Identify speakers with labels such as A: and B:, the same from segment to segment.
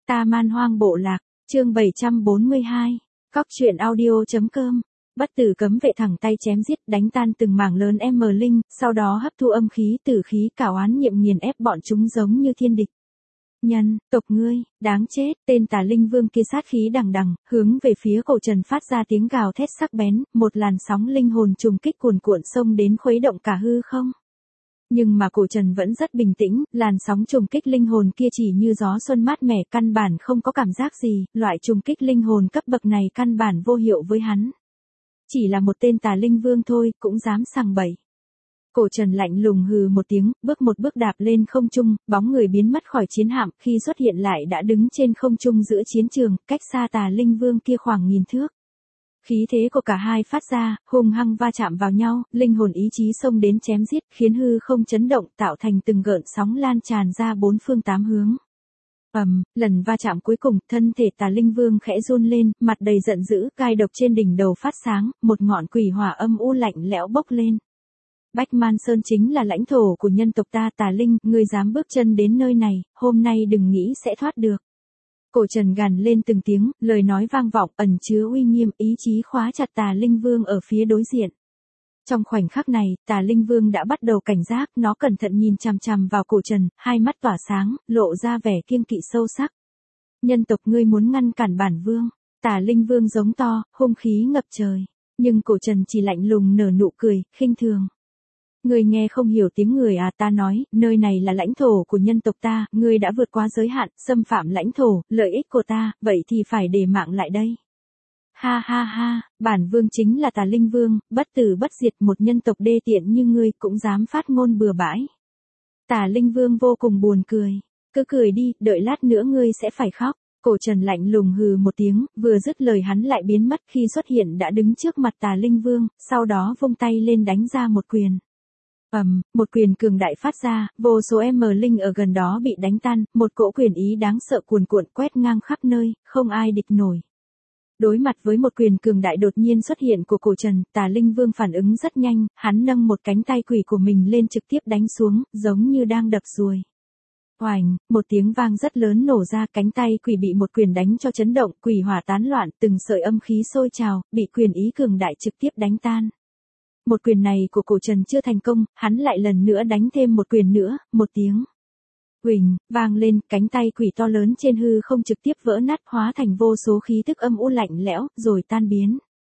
A: Ta Man Hoang Bộ Lạc, chương 742, Cóc truyện audio.com. Bất tử cấm vệ thẳng tay chém giết, đánh tan từng mảng lớn linh, sau đó hấp thu âm khí tử khí cả oán niệm nghiền ép bọn chúng giống như thiên địch. Nhân tộc ngươi, đáng chết, tên Tà Linh Vương kia sát khí đằng đằng, hướng về phía Cổ Trần phát ra tiếng gào thét sắc bén, một làn sóng linh hồn trùng kích cuồn cuộn xông đến khuấy động cả hư không. Nhưng mà Cổ Trần vẫn rất bình tĩnh, làn sóng trùng kích linh hồn kia chỉ như gió xuân mát mẻ, căn bản không có cảm giác gì, loại trùng kích linh hồn cấp bậc này căn bản vô hiệu với hắn. Chỉ là một tên Tà Linh Vương thôi, cũng dám sằng bậy. Cổ Trần lạnh lùng hừ một tiếng, bước một bước đạp lên không trung, bóng người biến mất khỏi chiến hạm, khi xuất hiện lại đã đứng trên không trung giữa chiến trường, cách xa Tà Linh Vương kia khoảng 1000 thước. Khí thế của cả hai phát ra, hung hăng va chạm vào nhau, linh hồn ý chí xông đến chém giết, khiến hư không chấn động, tạo thành từng gợn sóng lan tràn ra bốn phương tám hướng. Lần va chạm cuối cùng, thân thể Tà Linh Vương khẽ run lên, mặt đầy giận dữ, gai độc trên đỉnh đầu phát sáng, một ngọn quỷ hỏa âm u lạnh lẽo bốc lên. Bách Man Sơn chính là lãnh thổ của nhân tộc ta Tà Linh, ngươi dám bước chân đến nơi này, hôm nay đừng nghĩ sẽ thoát được. Cổ Trần gằn lên từng tiếng, lời nói vang vọng, ẩn chứa uy nghiêm, ý chí khóa chặt Tà Linh Vương ở phía đối diện. Trong khoảnh khắc này, Tà Linh Vương đã bắt đầu cảnh giác, nó cẩn thận nhìn chằm chằm vào Cổ Trần, hai mắt tỏa sáng, lộ ra vẻ kiêng kỵ sâu sắc. Nhân tộc ngươi muốn ngăn cản bản vương? Tà Linh Vương giống to, hung khí ngập trời. Nhưng Cổ Trần chỉ lạnh lùng nở nụ cười, khinh thường. Ngươi nghe không hiểu tiếng người à, ta nói, nơi này là lãnh thổ của nhân tộc ta, ngươi đã vượt quá giới hạn, xâm phạm lãnh thổ, lợi ích của ta, vậy thì phải để mạng lại đây. Ha ha ha, bản vương chính là Tà Linh Vương, bất tử bất diệt, một nhân tộc đê tiện như ngươi cũng dám phát ngôn bừa bãi. Tà Linh Vương vô cùng buồn cười. Cứ cười đi, đợi lát nữa ngươi sẽ phải khóc. Cổ Trần lạnh lùng hừ một tiếng, vừa dứt lời hắn lại biến mất, khi xuất hiện đã đứng trước mặt Tà Linh Vương, sau đó vung tay lên đánh ra một quyền. Một quyền cường đại phát ra, vô số linh ở gần đó bị đánh tan, một cỗ quyền ý đáng sợ cuồn cuộn quét ngang khắp nơi, không ai địch nổi. Đối mặt với một quyền cường đại đột nhiên xuất hiện của Cổ Trần, Tà Linh Vương phản ứng rất nhanh, hắn nâng một cánh tay quỷ của mình lên trực tiếp đánh xuống, giống như đang đập ruồi. Oành, một tiếng vang rất lớn nổ ra, cánh tay quỷ bị một quyền đánh cho chấn động, quỷ hỏa tán loạn, từng sợi âm khí sôi trào, bị quyền ý cường đại trực tiếp đánh tan. Một quyền này của Cổ Trần chưa thành công, hắn lại lần nữa đánh thêm một quyền nữa, một tiếng huỳnh vang lên, cánh tay quỷ to lớn trên hư không trực tiếp vỡ nát, hóa thành vô số khí tức âm u lạnh lẽo, rồi tan biến.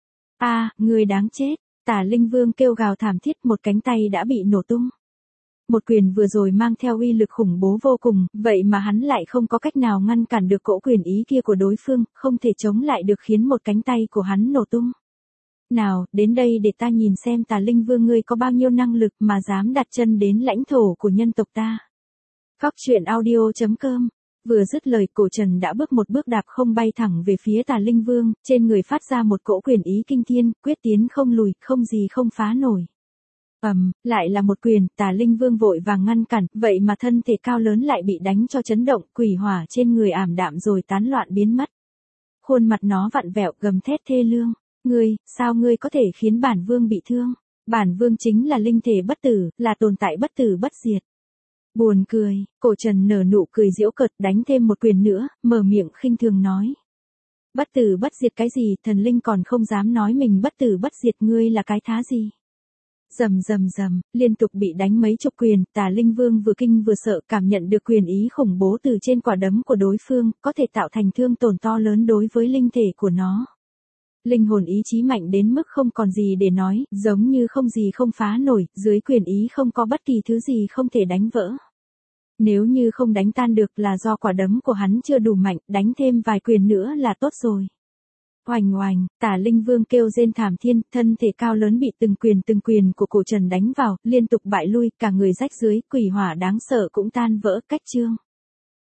A: Người đáng chết, Tà Linh Vương kêu gào thảm thiết, một cánh tay đã bị nổ tung. Một quyền vừa rồi mang theo uy lực khủng bố vô cùng, vậy mà hắn lại không có cách nào ngăn cản được cỗ quyền ý kia của đối phương, không thể chống lại được, khiến một cánh tay của hắn nổ tung. Nào, đến đây để ta nhìn xem Tà Linh Vương ngươi có bao nhiêu năng lực mà dám đặt chân đến lãnh thổ của nhân tộc ta. Cóc truyện audio.com. Vừa dứt lời, Cổ Trần đã bước một bước đạp không bay thẳng về phía Tà Linh Vương, trên người phát ra một cỗ quyền ý kinh thiên, quyết tiến không lùi, không gì không phá nổi. Lại là một quyền, Tà Linh Vương vội vàng ngăn cản, vậy mà thân thể cao lớn lại bị đánh cho chấn động, quỷ hỏa trên người ảm đạm rồi tán loạn biến mất. Khuôn mặt nó vặn vẹo, gầm thét thê lương. Sao ngươi có thể khiến bản vương bị thương? Bản vương chính là linh thể bất tử, là tồn tại bất tử bất diệt. Buồn cười, Cổ Trần nở nụ cười giễu cợt, đánh thêm một quyền nữa, mở miệng khinh thường nói. Bất tử bất diệt cái gì, thần linh còn không dám nói mình bất tử bất diệt, ngươi là cái thá gì? Rầm rầm rầm, liên tục bị đánh mấy chục quyền, Tà Linh Vương vừa kinh vừa sợ, cảm nhận được quyền ý khủng bố từ trên quả đấm của đối phương, có thể tạo thành thương tổn to lớn đối với linh thể của nó. Linh hồn ý chí mạnh đến mức không còn gì để nói, giống như không gì không phá nổi, dưới quyền ý không có bất kỳ thứ gì không thể đánh vỡ. Nếu như không đánh tan được là do quả đấm của hắn chưa đủ mạnh, đánh thêm vài quyền nữa là tốt rồi. Oành oành, Tà Linh Vương kêu rên thảm thiên, thân thể cao lớn bị từng quyền của Cổ Trần đánh vào, liên tục bại lui, cả người rách dưới, quỷ hỏa đáng sợ cũng tan vỡ, cách chương.